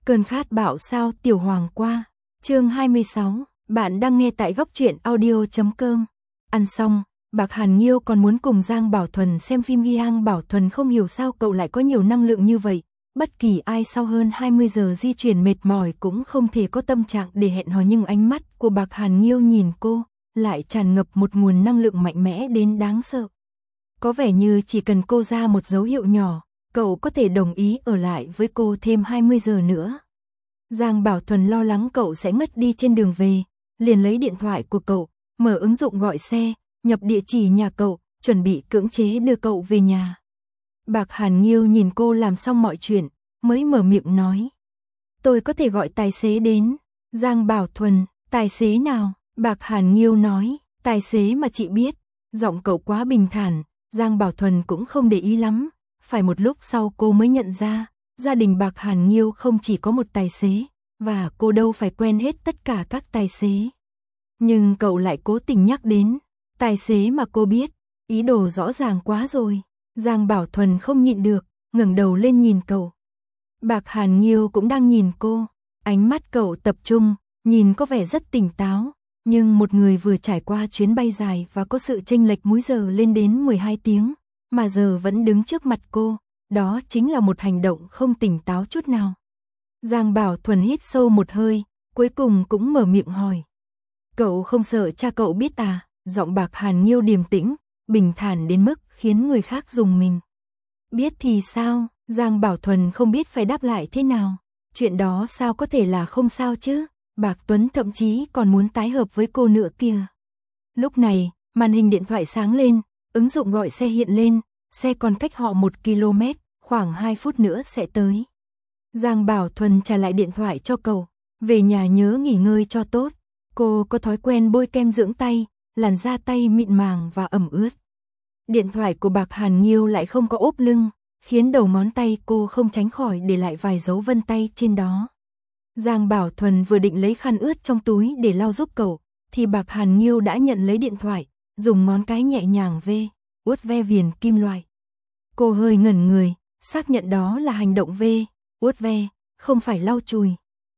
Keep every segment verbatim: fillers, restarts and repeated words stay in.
Cơn khát bạo sao tiểu hoàng qua. Chương hai mươi sáu, bạn đang nghe tại góc truyện audio chấm com. Ăn xong, Bạc Hàn Nghiêu còn muốn cùng Giang Bảo Thuần xem phim. Giang Bảo Thuần không hiểu sao cậu lại có nhiều năng lượng như vậy. Bất kỳ ai sau hơn hai mươi giờ di chuyển mệt mỏi cũng không thể có tâm trạng để hẹn hò, nhưng ánh mắt của Bạc Hàn Nghiêu nhìn cô lại tràn ngập một nguồn năng lượng mạnh mẽ đến đáng sợ. Có vẻ như chỉ cần cô ra một dấu hiệu nhỏ, cậu có thể đồng ý ở lại với cô thêm hai mươi giờ nữa. Giang Bảo Thuần lo lắng cậu sẽ ngất đi trên đường về, liền lấy điện thoại của cậu, mở ứng dụng gọi xe, nhập địa chỉ nhà cậu, chuẩn bị cưỡng chế đưa cậu về nhà. Bạc Hàn Nghiêu nhìn cô làm xong mọi chuyện, mới mở miệng nói. Tôi có thể gọi tài xế đến. Giang Bảo Thuần, tài xế nào? Bạc Hàn Nghiêu nói, tài xế mà chị biết. Giọng cậu quá bình thản, Giang Bảo Thuần cũng không để ý lắm. Phải một lúc sau cô mới nhận ra, gia đình Bạc Hàn Nghiêu không chỉ có một tài xế, và cô đâu phải quen hết tất cả các tài xế. Nhưng cậu lại cố tình nhắc đến, tài xế mà cô biết, ý đồ rõ ràng quá rồi. Giang Bảo Thuần không nhịn được, ngẩng đầu lên nhìn cậu. Bạc Hàn Nghiêu cũng đang nhìn cô, ánh mắt cậu tập trung, nhìn có vẻ rất tỉnh táo, nhưng một người vừa trải qua chuyến bay dài và có sự chênh lệch múi giờ lên đến mười hai tiếng, mà giờ vẫn đứng trước mặt cô, đó chính là một hành động không tỉnh táo chút nào. Giang Bảo Thuần hít sâu một hơi, cuối cùng cũng mở miệng hỏi. Cậu không sợ cha cậu biết à? Giọng Bạc Hàn Nghiêu điềm tĩnh, bình thản đến mức khiến người khác rùng mình. Biết thì sao? Giang Bảo Thuần không biết phải đáp lại thế nào. Chuyện đó sao có thể là không sao chứ? Bạc Tuấn thậm chí còn muốn tái hợp với cô nữa kìa. Lúc này, màn hình điện thoại sáng lên, ứng dụng gọi xe hiện lên, xe còn cách họ một ki lô mét, khoảng hai phút nữa sẽ tới. Giang Bảo Thuần trả lại điện thoại cho cậu, về nhà nhớ nghỉ ngơi cho tốt. Cô có thói quen bôi kem dưỡng tay, làn da tay mịn màng và ẩm ướt. Điện thoại của Bạc Hàn Nghiêu lại không có ốp lưng, khiến đầu ngón tay cô không tránh khỏi để lại vài dấu vân tay trên đó. Giang Bảo Thuần vừa định lấy khăn ướt trong túi để lau giúp cậu, thì Bạc Hàn Nghiêu đã nhận lấy điện thoại, dùng ngón cái nhẹ nhàng vê, uốt ve viền kim loại. Cô hơi ngẩn người, xác nhận đó là hành động vê, uốt ve, không phải lau chùi.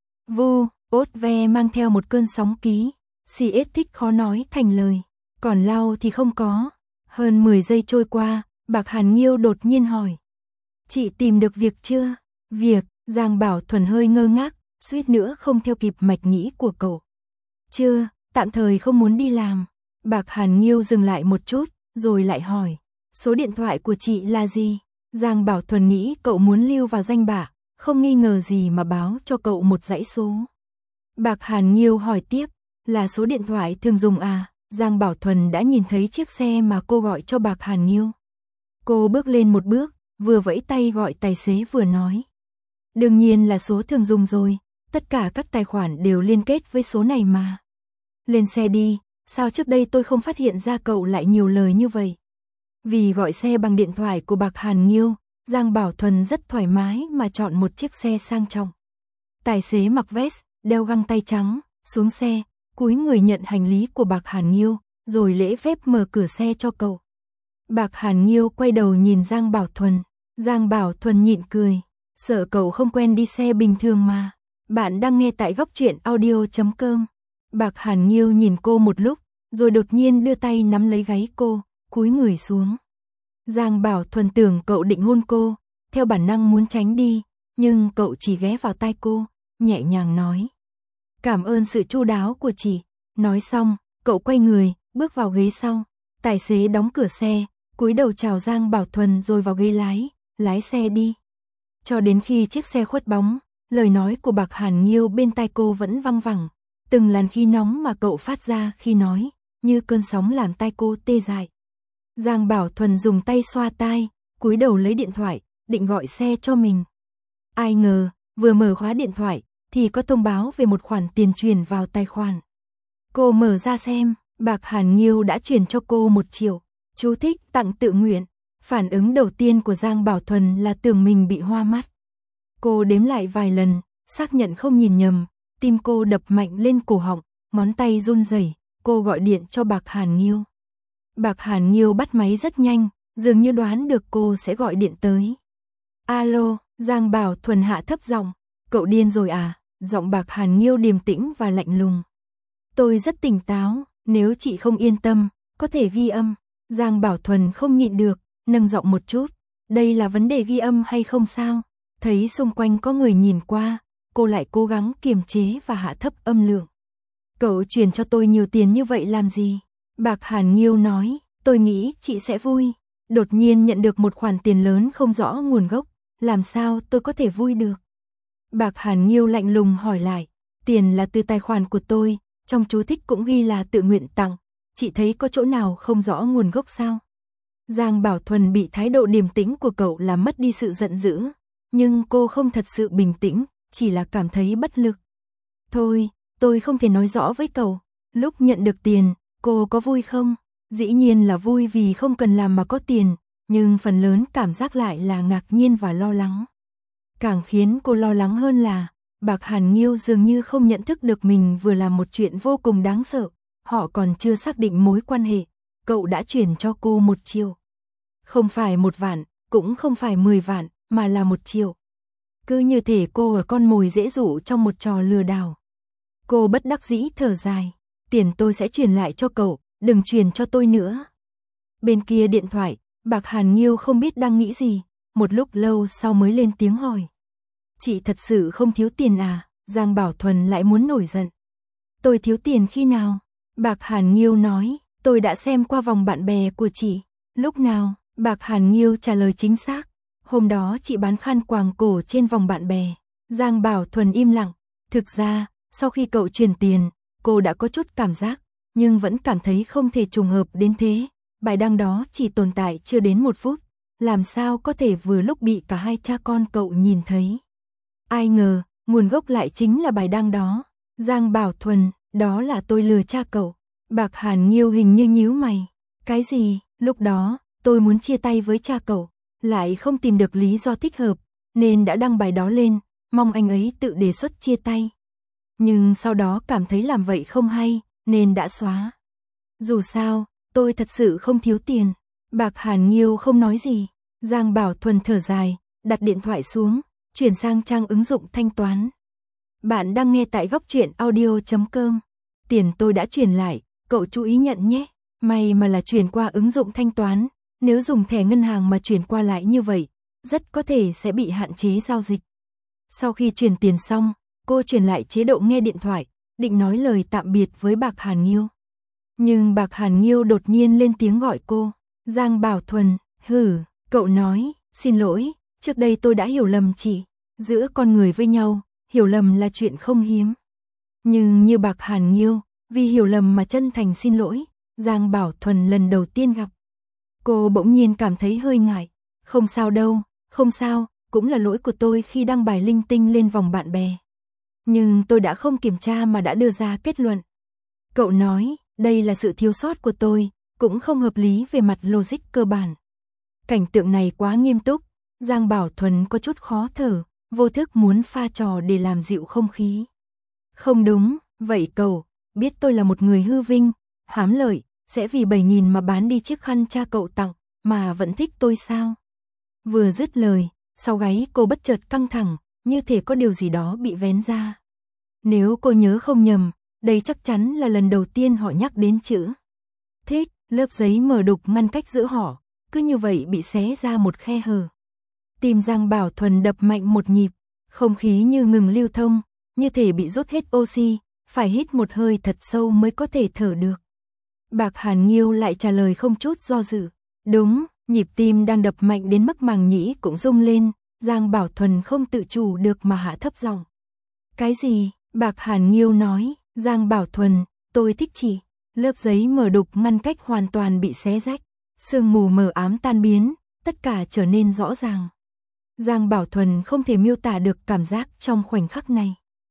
Vu, uốt ve mang theo một cơn sóng ký, xê ét thích khó nói thành lời, còn lau thì không có. Hơn mười giây trôi qua, Bạc Hàn Nghiêu đột nhiên hỏi. Chị tìm được việc chưa? Việc, Giang Bảo Thuần hơi ngơ ngác, suýt nữa không theo kịp mạch nghĩ của cậu. Chưa, tạm thời không muốn đi làm. Bạc Hàn Nghiêu dừng lại một chút, rồi lại hỏi. Số điện thoại của chị là gì? Giang Bảo Thuần nghĩ cậu muốn lưu vào danh bạ, không nghi ngờ gì mà báo cho cậu một dãy số. Bạc Hàn Nghiêu hỏi tiếp, là số điện thoại thường dùng à? Giang Bảo Thuần đã nhìn thấy chiếc xe mà cô gọi cho Bạc Hàn Nghiêu. Cô bước lên một bước, vừa vẫy tay gọi tài xế vừa nói. Đương nhiên là số thường dùng rồi, tất cả các tài khoản đều liên kết với số này mà. Lên xe đi, sao trước đây tôi không phát hiện ra cậu lại nhiều lời như vậy? Vì gọi xe bằng điện thoại của Bạc Hàn Nghiêu, Giang Bảo Thuần rất thoải mái mà chọn một chiếc xe sang trọng. Tài xế mặc vest, đeo găng tay trắng, xuống xe, cúi người nhận hành lý của Bạc Hàn Nghiêu, rồi lễ phép mở cửa xe cho cậu. Bạc Hàn Nghiêu quay đầu nhìn Giang Bảo Thuần, Giang Bảo Thuần nhịn cười, sợ cậu không quen đi xe bình thường mà. Bạn đang nghe tại góc truyện audio chấm com. Bạc Hàn Nghiêu nhìn cô một lúc, rồi đột nhiên đưa tay nắm lấy gáy cô, cúi người xuống. Giang Bảo Thuần tưởng cậu định hôn cô, theo bản năng muốn tránh đi, nhưng cậu chỉ ghé vào tai cô, nhẹ nhàng nói. Cảm ơn sự chu đáo của chị. Nói xong, cậu quay người, bước vào ghế sau. Tài xế đóng cửa xe, cúi đầu chào Giang Bảo Thuần rồi vào ghế lái, lái xe đi. Cho đến khi chiếc xe khuất bóng, lời nói của Bạc Hàn Nghiêu bên tai cô vẫn văng vẳng. Từng làn khí nóng mà cậu phát ra khi nói, như cơn sóng làm tai cô tê dại. Giang Bảo Thuần dùng tay xoa tai, cúi đầu lấy điện thoại, định gọi xe cho mình. Ai ngờ, vừa mở khóa điện thoại, thì có thông báo về một khoản tiền chuyển vào tài khoản. Cô mở ra xem, Bạc Hàn Nghiêu đã chuyển cho cô một triệu. Chú thích tặng tự nguyện. Phản ứng đầu tiên của Giang Bảo Thuần là tưởng mình bị hoa mắt. Cô đếm lại vài lần, xác nhận không nhìn nhầm, tim cô đập mạnh lên cổ họng, ngón tay run rẩy. Cô gọi điện cho Bạc Hàn Nghiêu. Bạc Hàn Nghiêu bắt máy rất nhanh, dường như đoán được cô sẽ gọi điện tới. Alo, Giang Bảo Thuần hạ thấp giọng. Cậu điên rồi à? Giọng Bạc Hàn Nghiêu điềm tĩnh và lạnh lùng. Tôi rất tỉnh táo, nếu chị không yên tâm, có thể ghi âm. Giang Bảo Thuần không nhịn được, nâng giọng một chút. Đây là vấn đề ghi âm hay không sao? Thấy xung quanh có người nhìn qua, cô lại cố gắng kiềm chế và hạ thấp âm lượng. Cậu truyền cho tôi nhiều tiền như vậy làm gì? Bạc Hàn Nghiêu nói, tôi nghĩ chị sẽ vui. Đột nhiên nhận được một khoản tiền lớn không rõ nguồn gốc, làm sao tôi có thể vui được? Bạc Hàn Nghiêu lạnh lùng hỏi lại, tiền là từ tài khoản của tôi, trong chú thích cũng ghi là tự nguyện tặng, chị thấy có chỗ nào không rõ nguồn gốc sao? Giang Bảo Thuần bị thái độ điềm tĩnh của cậu làm mất đi sự giận dữ, nhưng cô không thật sự bình tĩnh, chỉ là cảm thấy bất lực. Thôi, tôi không thể nói rõ với cậu, lúc nhận được tiền, cô có vui không? Dĩ nhiên là vui vì không cần làm mà có tiền, nhưng phần lớn cảm giác lại là ngạc nhiên và lo lắng. Càng khiến cô lo lắng hơn là, Bạc Hàn Nghiêu dường như không nhận thức được mình vừa làm một chuyện vô cùng đáng sợ, họ còn chưa xác định mối quan hệ, cậu đã chuyển cho cô một triệu. Không phải một vạn, cũng không phải mười vạn, mà là một triệu. Cứ như thể cô là con mồi dễ dụ trong một trò lừa đảo. Cô bất đắc dĩ thở dài, tiền tôi sẽ chuyển lại cho cậu, đừng chuyển cho tôi nữa. Bên kia điện thoại, Bạc Hàn Nghiêu không biết đang nghĩ gì, một lúc lâu sau mới lên tiếng hỏi. Chị thật sự không thiếu tiền à? Giang Bảo Thuần lại muốn nổi giận. Tôi thiếu tiền khi nào? Bạc Hàn Nghiêu nói, tôi đã xem qua vòng bạn bè của chị. Lúc nào? Bạc Hàn Nghiêu trả lời chính xác. Hôm đó chị bán khăn quàng cổ trên vòng bạn bè. Giang Bảo Thuần im lặng. Thực ra, sau khi cậu truyền tiền, cô đã có chút cảm giác, nhưng vẫn cảm thấy không thể trùng hợp đến thế. Bài đăng đó chỉ tồn tại chưa đến một phút, làm sao có thể vừa lúc bị cả hai cha con cậu nhìn thấy. Ai ngờ, nguồn gốc lại chính là bài đăng đó. Giang Bảo Thuần, đó là tôi lừa cha cậu. Bạc Hàn Nghiêu hình như nhíu mày. Cái gì? Lúc đó, tôi muốn chia tay với cha cậu, lại không tìm được lý do thích hợp, nên đã đăng bài đó lên, mong anh ấy tự đề xuất chia tay. Nhưng sau đó cảm thấy làm vậy không hay, nên đã xóa. Dù sao, tôi thật sự không thiếu tiền. Bạc Hàn Nghiêu không nói gì. Giang Bảo Thuần thở dài, đặt điện thoại xuống, chuyển sang trang ứng dụng thanh toán. Bạn đang nghe tại góc truyện audio chấm com. Tiền tôi đã chuyển lại, cậu chú ý nhận nhé. May mà là chuyển qua ứng dụng thanh toán, nếu dùng thẻ ngân hàng mà chuyển qua lại như vậy, rất có thể sẽ bị hạn chế giao dịch. Sau khi chuyển tiền xong, cô chuyển lại chế độ nghe điện thoại, định nói lời tạm biệt với Bạc Hàn Nghiêu. Nhưng Bạc Hàn Nghiêu đột nhiên lên tiếng gọi cô. Giang Bảo Thuần, hử, cậu nói, xin lỗi, trước đây tôi đã hiểu lầm chị. Giữa con người với nhau, hiểu lầm là chuyện không hiếm. Nhưng như Bạc Hàn Nghiêu, vì hiểu lầm mà chân thành xin lỗi, Giang Bảo Thuần lần đầu tiên gặp. Cô bỗng nhiên cảm thấy hơi ngại. Không sao đâu, không sao, cũng là lỗi của tôi khi đăng bài linh tinh lên vòng bạn bè. Nhưng tôi đã không kiểm tra mà đã đưa ra kết luận. Cậu nói, đây là sự thiếu sót của tôi, cũng không hợp lý về mặt logic cơ bản. Cảnh tượng này quá nghiêm túc, Giang Bảo Thuần có chút khó thở, vô thức muốn pha trò để làm dịu không khí. Không đúng, vậy cậu, biết tôi là một người hư vinh, hám lợi, sẽ vì bảy nghìn mà bán đi chiếc khăn cha cậu tặng, mà vẫn thích tôi sao? Vừa dứt lời, sau gáy cô bất chợt căng thẳng, như thể có điều gì đó bị vén ra. Nếu cô nhớ không nhầm, đây chắc chắn là lần đầu tiên họ nhắc đến chữ thích, lớp giấy mờ đục ngăn cách giữa họ, cứ như vậy bị xé ra một khe hở. Tim Giang Bảo Thuần đập mạnh một nhịp, không khí như ngừng lưu thông, như thể bị rút hết oxy, phải hít một hơi thật sâu mới có thể thở được. Bạc Hàn Nghiêu lại trả lời không chút do dự. Đúng, nhịp tim đang đập mạnh đến mức màng nhĩ cũng rung lên, Giang Bảo Thuần không tự chủ được mà hạ thấp giọng. Cái gì? Bạc Hàn Nghiêu nói, Giang Bảo Thuần, tôi thích chị. Lớp giấy mờ đục ngăn cách hoàn toàn bị xé rách, sương mù mờ ám tan biến, tất cả trở nên rõ ràng. Giang Bảo Thuần không thể miêu tả được cảm giác trong khoảnh khắc này.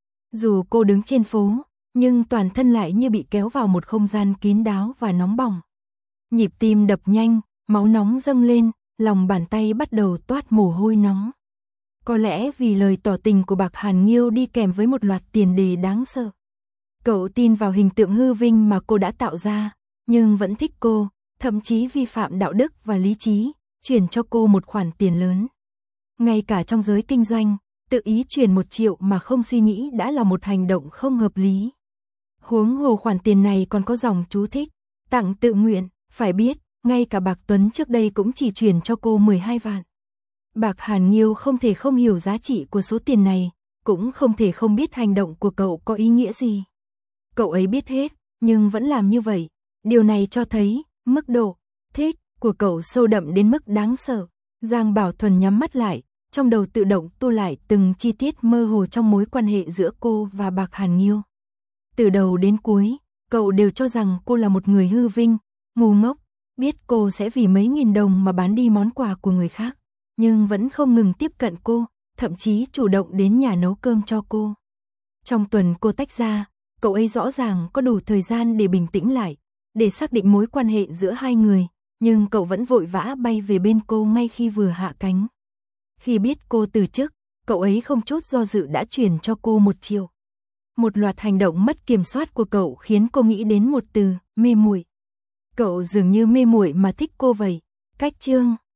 Dù cô đứng trên phố, nhưng toàn thân lại như bị kéo vào một không gian kín đáo và nóng bỏng. Nhịp tim đập nhanh, máu nóng dâng lên, lòng bàn tay bắt đầu toát mồ hôi nóng. Có lẽ vì lời tỏ tình của Bạc Hàn Nghiêu đi kèm với một loạt tiền đề đáng sợ. Cậu tin vào hình tượng hư vinh mà cô đã tạo ra, nhưng vẫn thích cô, thậm chí vi phạm đạo đức và lý trí, chuyển cho cô một khoản tiền lớn. Ngay cả trong giới kinh doanh, tự ý chuyển một triệu mà không suy nghĩ đã là một hành động không hợp lý. Huống hồ khoản tiền này còn có dòng chú thích, tặng tự nguyện, phải biết, ngay cả Bạc Tuấn trước đây cũng chỉ chuyển cho cô mười hai vạn. Bạc Hàn Nghiêu không thể không hiểu giá trị của số tiền này, cũng không thể không biết hành động của cậu có ý nghĩa gì. Cậu ấy biết hết, nhưng vẫn làm như vậy. Điều này cho thấy, mức độ thích của cậu sâu đậm đến mức đáng sợ. Giang Bảo Thuần nhắm mắt lại, trong đầu tự động tô lại từng chi tiết mơ hồ trong mối quan hệ giữa cô và Bạc Hàn Nghiêu. Từ đầu đến cuối, cậu đều cho rằng cô là một người hư vinh, ngu ngốc, biết cô sẽ vì mấy nghìn đồng mà bán đi món quà của người khác, nhưng vẫn không ngừng tiếp cận cô, thậm chí chủ động đến nhà nấu cơm cho cô. Trong tuần cô tách ra, cậu ấy rõ ràng có đủ thời gian để bình tĩnh lại, để xác định mối quan hệ giữa hai người, nhưng cậu vẫn vội vã bay về bên cô ngay khi vừa hạ cánh. Khi biết cô từ chức, cậu ấy không chút do dự đã chuyển cho cô một triệu. Một loạt hành động mất kiểm soát của cậu khiến cô nghĩ đến một từ, mê muội. Cậu dường như mê muội mà thích cô vậy. Cách chương